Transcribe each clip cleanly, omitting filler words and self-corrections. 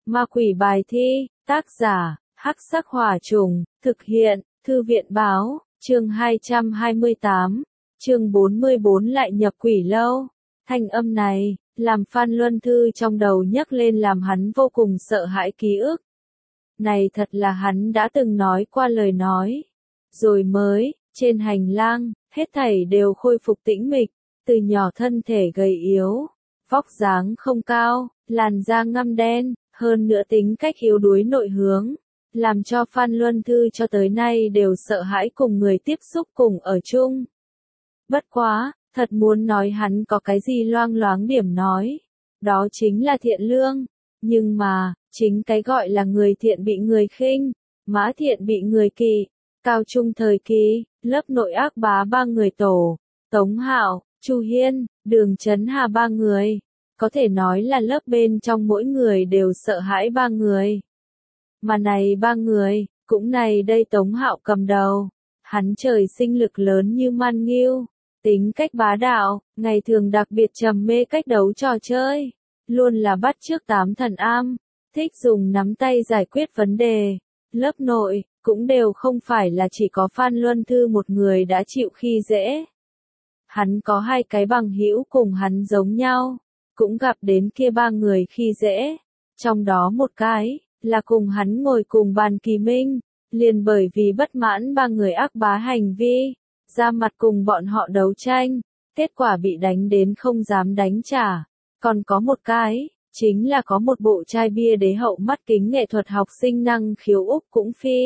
Ma quỷ bài thi, tác giả, Hắc Sắc Hỏa Trùng, thực hiện, Thư viện báo, chương 228, chương 44 lại nhập quỷ lâu. Thanh âm này, làm Phan Luân Thư trong đầu nhấc lên làm hắn vô cùng sợ hãi ký ức. Này thật là hắn đã từng nói qua lời nói. Rồi mới, trên hành lang, hết thảy đều khôi phục tĩnh mịch, từ nhỏ thân thể gầy yếu, vóc dáng không cao, làn da ngăm đen, hơn nữa tính cách yếu đuối nội hướng, làm cho Phan Luân Thư cho tới nay đều sợ hãi cùng người tiếp xúc cùng ở chung. Bất quá, thật muốn nói hắn có cái gì loang loáng điểm nói, đó chính là thiện lương, nhưng mà, chính cái gọi là người thiện bị người khinh, mã thiện bị người kỵ. Cao trung thời kỳ, lớp nội ác bá ba người tổ, Tống Hạo, Chu Hiên, Đường Chấn Hà ba người, có thể nói là lớp bên trong mỗi người đều sợ hãi ba người. Mà này ba người, cũng này đây Tống Hạo cầm đầu, hắn trời sinh lực lớn như man nghiêu, tính cách bá đạo, ngày thường đặc biệt trầm mê cách đấu trò chơi, luôn là bắt chước tám thần am, thích dùng nắm tay giải quyết vấn đề. Lớp nội, cũng đều không phải là chỉ có Phan Luân Thư một người đã chịu khi dễ. Hắn có hai cái bằng hữu cùng hắn giống nhau, cũng gặp đến kia ba người khi dễ. Trong đó một cái, là cùng hắn ngồi cùng bàn Kỳ Minh, liền bởi vì bất mãn ba người ác bá hành vi, ra mặt cùng bọn họ đấu tranh, kết quả bị đánh đến không dám đánh trả. Còn có một cái, chính là có một bộ chai bia đế hậu mắt kính nghệ thuật học sinh năng khiếu Úc cũng phi.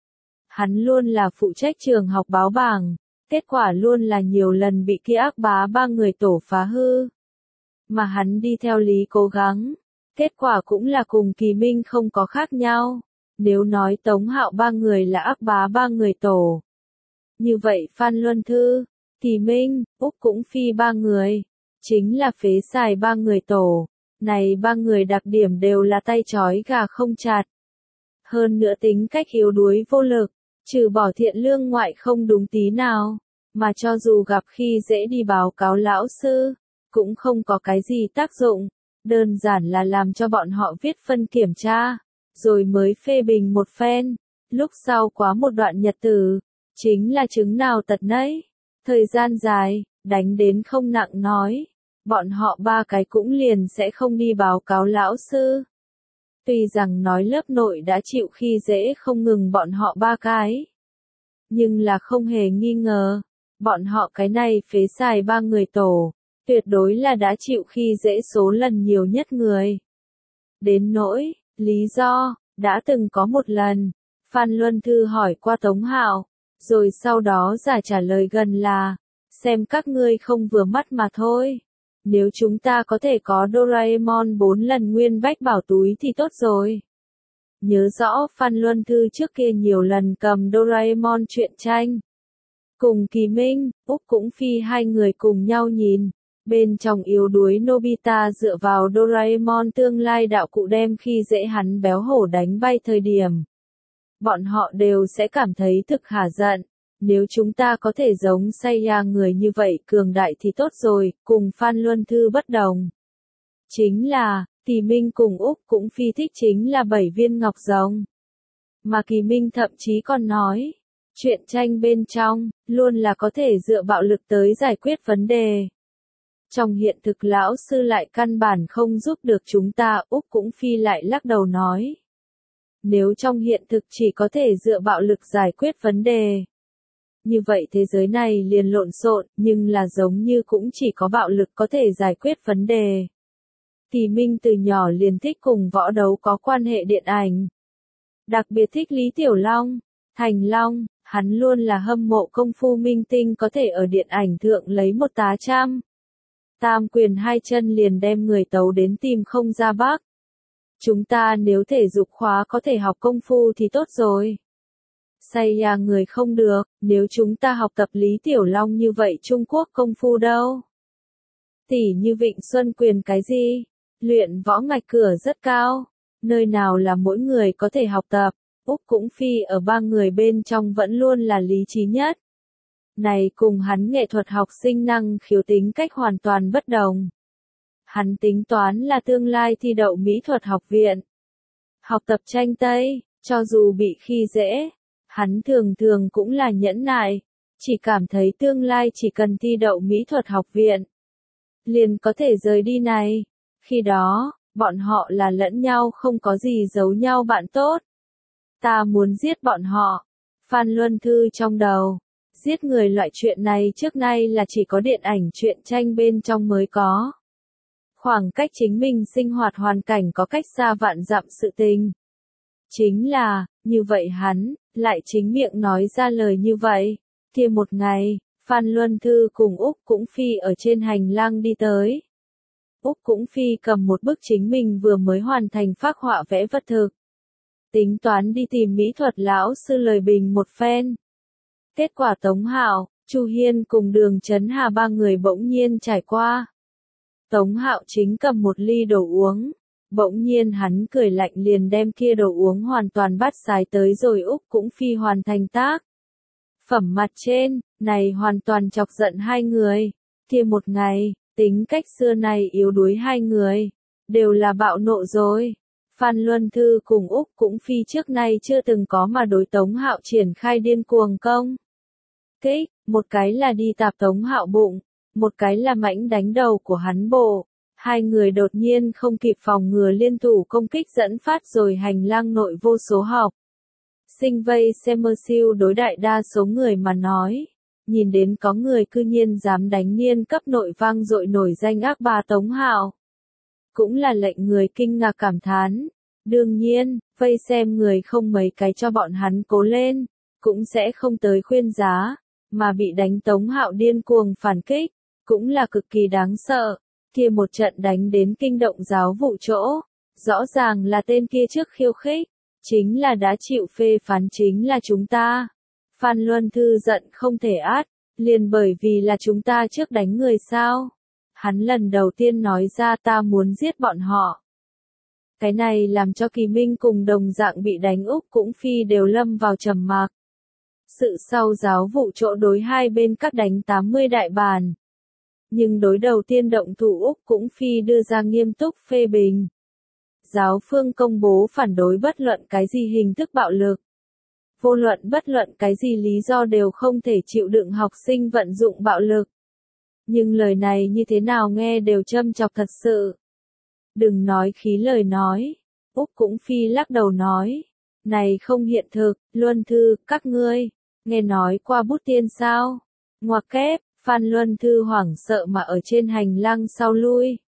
Hắn luôn là phụ trách trường học báo bảng, kết quả luôn là nhiều lần bị kia ác bá ba người tổ phá hư. Mà hắn đi theo lý cố gắng, kết quả cũng là cùng Kỳ Minh không có khác nhau. Nếu nói Tống Hạo ba người là ác bá ba người tổ, như vậy Phan Luân Thư, Kỳ Minh, Úc cũng phi ba người, chính là phế xài ba người tổ. Này ba người đặc điểm đều là tay trói gà không chặt. Hơn nữa tính cách yếu đuối vô lực, trừ bỏ thiện lương ngoại không đúng tí nào, mà cho dù gặp khi dễ đi báo cáo lão sư, cũng không có cái gì tác dụng, đơn giản là làm cho bọn họ viết phân kiểm tra, rồi mới phê bình một phen, lúc sau quá một đoạn nhật tử, chính là chứng nào tật nấy, thời gian dài, đánh đến không nặng nói. Bọn họ ba cái cũng liền sẽ không đi báo cáo lão sư. Tuy rằng nói lớp nội đã chịu khi dễ không ngừng bọn họ ba cái. Nhưng là không hề nghi ngờ, bọn họ cái này phế xài ba người tổ, tuyệt đối là đã chịu khi dễ số lần nhiều nhất người. Đến nỗi, lý do, đã từng có một lần, Phan Luân Thư hỏi qua Tống Hạo, rồi sau đó giả trả lời gần là, xem các ngươi không vừa mắt mà thôi. Nếu chúng ta có thể có Doraemon 4 lần nguyên bách bảo túi thì tốt rồi. Nhớ rõ Phan Luân Thư trước kia nhiều lần cầm Doraemon truyện tranh. Cùng Kỳ Minh, Úc cũng phi hai người cùng nhau nhìn. Bên trong yếu đuối Nobita dựa vào Doraemon tương lai đạo cụ đem khi dễ hắn béo hổ đánh bay thời điểm. Bọn họ đều sẽ cảm thấy thực hả giận. Nếu chúng ta có thể giống Seiya người như vậy cường đại thì tốt rồi, cùng Phan Luân Thư bất đồng. Chính là, Kỳ Minh cùng Úc cũng phi thích chính là 7 viên ngọc rồng. Mà Kỳ Minh thậm chí còn nói, truyện tranh bên trong, luôn là có thể dựa bạo lực tới giải quyết vấn đề. Trong hiện thực lão sư lại căn bản không giúp được chúng ta, Úc cũng phi lại lắc đầu nói. Nếu trong hiện thực chỉ có thể dựa bạo lực giải quyết vấn đề. Như vậy thế giới này liền lộn xộn, nhưng là giống như cũng chỉ có bạo lực có thể giải quyết vấn đề. Kỳ Minh từ nhỏ liền thích cùng võ đấu có quan hệ điện ảnh. Đặc biệt thích Lý Tiểu Long, Thành Long, hắn luôn là hâm mộ công phu minh tinh có thể ở điện ảnh thượng lấy một tá trăm. Tam quyền hai chân liền đem người tấu đến tìm không ra bắc. Chúng ta nếu thể dục khóa có thể học công phu thì tốt rồi. Seiya người không được, nếu chúng ta học tập Lý Tiểu Long như vậy Trung Quốc công phu đâu. Tỉ như Vịnh Xuân Quyền cái gì, luyện võ ngạch cửa rất cao, nơi nào là mỗi người có thể học tập, Úc cũng phi ở ba người bên trong vẫn luôn là lý trí nhất. Này cùng hắn nghệ thuật học sinh năng khiếu tính cách hoàn toàn bất đồng. Hắn tính toán là tương lai thi đậu mỹ thuật học viện. Học tập tranh Tây, cho dù bị khi dễ, hắn thường thường cũng là nhẫn nại, chỉ cảm thấy tương lai chỉ cần thi đậu mỹ thuật học viện, liền có thể rời đi này. Khi đó, bọn họ là lẫn nhau không có gì giấu nhau bạn tốt. Ta muốn giết bọn họ. Phan Luân Thư trong đầu. Giết người loại chuyện này trước nay là chỉ có điện ảnh truyện tranh bên trong mới có. Khoảng cách chính mình sinh hoạt hoàn cảnh có cách xa vạn dặm sự tình. Chính là, như vậy hắn, lại chính miệng nói ra lời như vậy. Kia một ngày, Phan Luân Thư cùng Úc Cũng Phi ở trên hành lang đi tới. Úc Cũng Phi cầm một bức chính mình vừa mới hoàn thành phác họa vẽ vật thực. Tính toán đi tìm mỹ thuật lão sư lời bình một phen. Kết quả Tống Hạo, Chu Hiên cùng Đường Chấn Hà ba người bỗng nhiên trải qua. Tống Hạo chính cầm một ly đồ uống. Bỗng nhiên hắn cười lạnh liền đem kia đồ uống hoàn toàn bắt sái tới rồi Úc Cũng Phi hoàn thành tác. Phẩm mặt trên, này hoàn toàn chọc giận hai người. Kia một ngày, tính cách xưa này yếu đuối hai người, đều là bạo nộ rồi. Phan Luân Thư cùng Úc Cũng Phi trước nay chưa từng có mà đối Tống Hạo triển khai điên cuồng công kích, một cái là đi tạp Tống Hạo bụng, một cái là mãnh đánh đầu của hắn bộ. Hai người đột nhiên không kịp phòng ngừa liên thủ công kích dẫn phát rồi hành lang nội vô số học. Sinh vây xem mơ siêu đối đại đa số người mà nói. Nhìn đến có người cư nhiên dám đánh niên cấp nội vang dội nổi danh ác bà Tống Hạo. Cũng là lệnh người kinh ngạc cảm thán. Đương nhiên, vây xem người không mấy cái cho bọn hắn cố lên, cũng sẽ không tới khuyên giá, mà bị đánh Tống Hạo điên cuồng phản kích, cũng là cực kỳ đáng sợ. Kia một trận đánh đến kinh động giáo vụ chỗ, rõ ràng là tên kia trước khiêu khích, chính là đã chịu phê phán chính là chúng ta. Phan Luân Thư giận không thể át, liền bởi vì là chúng ta trước đánh người sao. Hắn lần đầu tiên nói ra ta muốn giết bọn họ. Cái này làm cho Kỳ Minh cùng đồng dạng bị đánh Úc Cũng Phi đều lâm vào trầm mặc. Sự sau giáo vụ chỗ đối hai bên các đánh 80 đại bàn. Nhưng đối đầu tiên động thủ Úc Cũng Phi đưa ra nghiêm túc phê bình. Giáo phương công bố phản đối bất luận cái gì hình thức bạo lực. Vô luận bất luận cái gì lý do đều không thể chịu đựng học sinh vận dụng bạo lực. Nhưng lời này như thế nào nghe đều châm chọc thật sự. Đừng nói khí lời nói. Úc Cũng Phi lắc đầu nói. Này không hiện thực, Luân Thư, các ngươi, nghe nói qua bút tiên sao? Ngoặc kép, Phan Luân Thư hoảng sợ mà ở trên hành lang sau lui.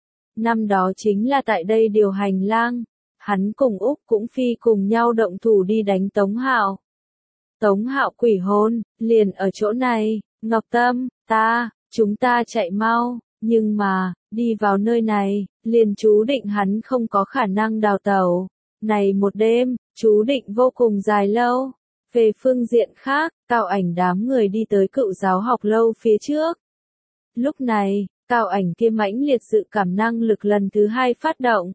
Năm đó chính là tại đây điều hành lang. Hắn cùng Úc Cũng Phi cùng nhau động thủ đi đánh Tống Hạo. Tống Hạo quỷ hồn, liền ở chỗ này, Ngọc Tâm, chúng ta chạy mau, nhưng mà, đi vào nơi này, liền chú định hắn không có khả năng đào tẩu. Này một đêm, chú định vô cùng dài lâu. Về phương diện khác, Cao Ảnh đám người đi tới Cựu Giáo học lâu phía trước. Lúc này, Cao Ảnh kia mãnh liệt sự cảm năng lực lần thứ hai phát động.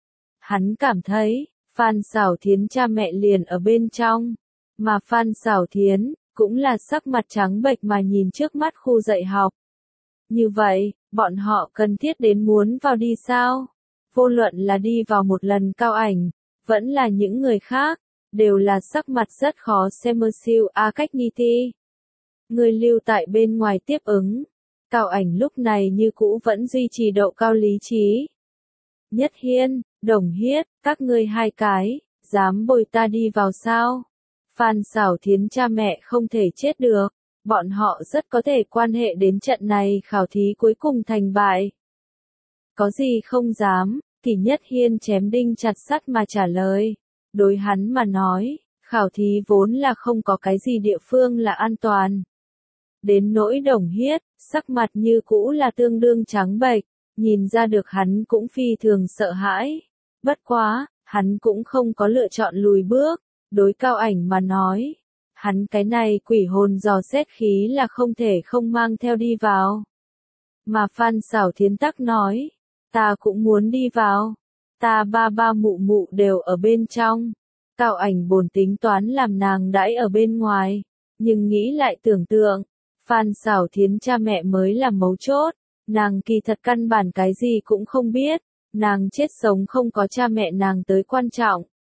Hắn cảm thấy, Phan Xảo Thiến cha mẹ liền ở bên trong, mà Phan Xảo Thiến, cũng là sắc mặt trắng bệch mà nhìn trước mắt khu dạy học. Như vậy, bọn họ cần thiết đến muốn vào đi sao? Vô luận là đi vào một lần Cao Ảnh, vẫn là những người khác, đều là sắc mặt rất khó xem mơ siêu cách niti. Người lưu tại bên ngoài tiếp ứng. Cao Ảnh lúc này như cũ vẫn duy trì độ cao lý trí. Nhất Hiên, Đồng Hiết, các ngươi hai cái, dám bồi ta đi vào sao? Phan Xảo Thiến cha mẹ không thể chết được, bọn họ rất có thể quan hệ đến trận này khảo thí cuối cùng thành bại. Có gì không dám, thì Nhất Hiên chém đinh chặt sắt mà trả lời. Đối hắn mà nói, khảo thí vốn là không có cái gì địa phương là an toàn. Đến nỗi Đồng Hiết, sắc mặt như cũ là tương đương trắng bệch, nhìn ra được hắn cũng phi thường sợ hãi. Bất quá, hắn cũng không có lựa chọn lùi bước, đối Cao Ảnh mà nói. Hắn cái này quỷ hồn dò xét khí là không thể không mang theo đi vào. Mà Phan Xảo Thiến tắc nói, ta cũng muốn đi vào. Ta ba mụ mụ đều ở bên trong. Cao Ảnh bổn tính toán làm nàng đãi ở bên ngoài. Nhưng nghĩ lại tưởng tượng, Phan Xảo Thiến cha mẹ mới là mấu chốt. Nàng kỳ thật căn bản cái gì cũng không biết. Nàng chết sống không có cha mẹ nàng tới quan trọng.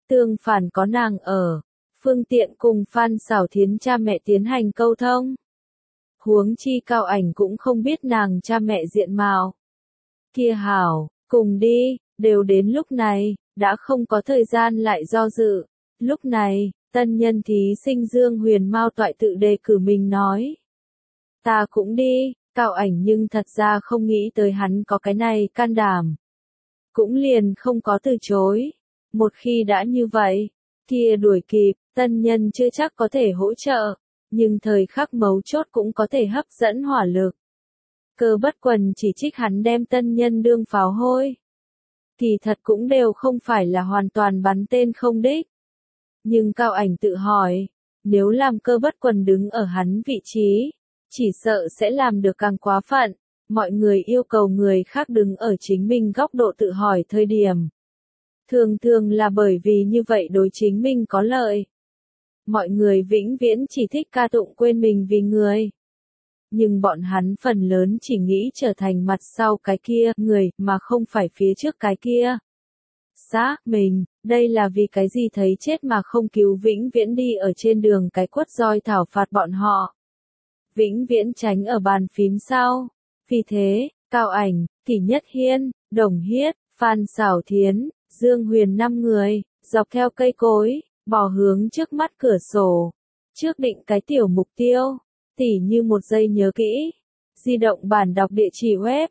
Tương phản có nàng ở, phương tiện cùng Phan Xảo Thiến cha mẹ tiến hành câu thông. Huống chi Cao Ảnh cũng không biết nàng cha mẹ diện mạo. Kia hảo, cùng đi, đều đến lúc này, đã không có thời gian lại do dự. Lúc này, tân nhân thí sinh Dương Huyền Mao toại tự đề cử mình nói. Ta cũng đi, Cao Ảnh nhưng thật ra không nghĩ tới hắn có cái này can đảm. Cũng liền không có từ chối. Một khi đã như vậy, kia đuổi kịp, tân nhân chưa chắc có thể hỗ trợ, nhưng thời khắc mấu chốt cũng có thể hấp dẫn hỏa lực. Cơ bất quần chỉ trích hắn đem tân nhân đương pháo hôi. Thì thật cũng đều không phải là hoàn toàn bắn tên không đích. Nhưng Cao Ảnh tự hỏi, nếu làm Cơ bất quần đứng ở hắn vị trí, chỉ sợ sẽ làm được càng quá phận. Mọi người yêu cầu người khác đứng ở chính mình góc độ tự hỏi thời điểm. Thường thường là bởi vì như vậy đối chính mình có lợi. Mọi người vĩnh viễn chỉ thích ca tụng quên mình vì người. Nhưng bọn hắn phần lớn chỉ nghĩ trở thành mặt sau cái kia người mà không phải phía trước cái kia. Xác mình, đây là vì cái gì thấy chết mà không cứu vĩnh viễn đi ở trên đường cái quất roi thảo phạt bọn họ. Vĩnh viễn tránh ở bàn phím sau. Vì thế, Cao Ảnh, Kỷ Nhất Hiên, Đồng Hiết, Phan Xảo Thiến, Dương Huyền 5 người, dọc theo cây cối, bò hướng trước mắt cửa sổ. Trước định cái tiểu mục tiêu, tỉ như một giây nhớ kỹ. Di động bản đọc địa chỉ web,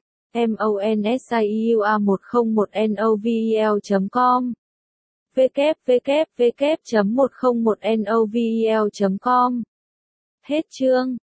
monsiua101novel.com www.101novel.com Hết chương.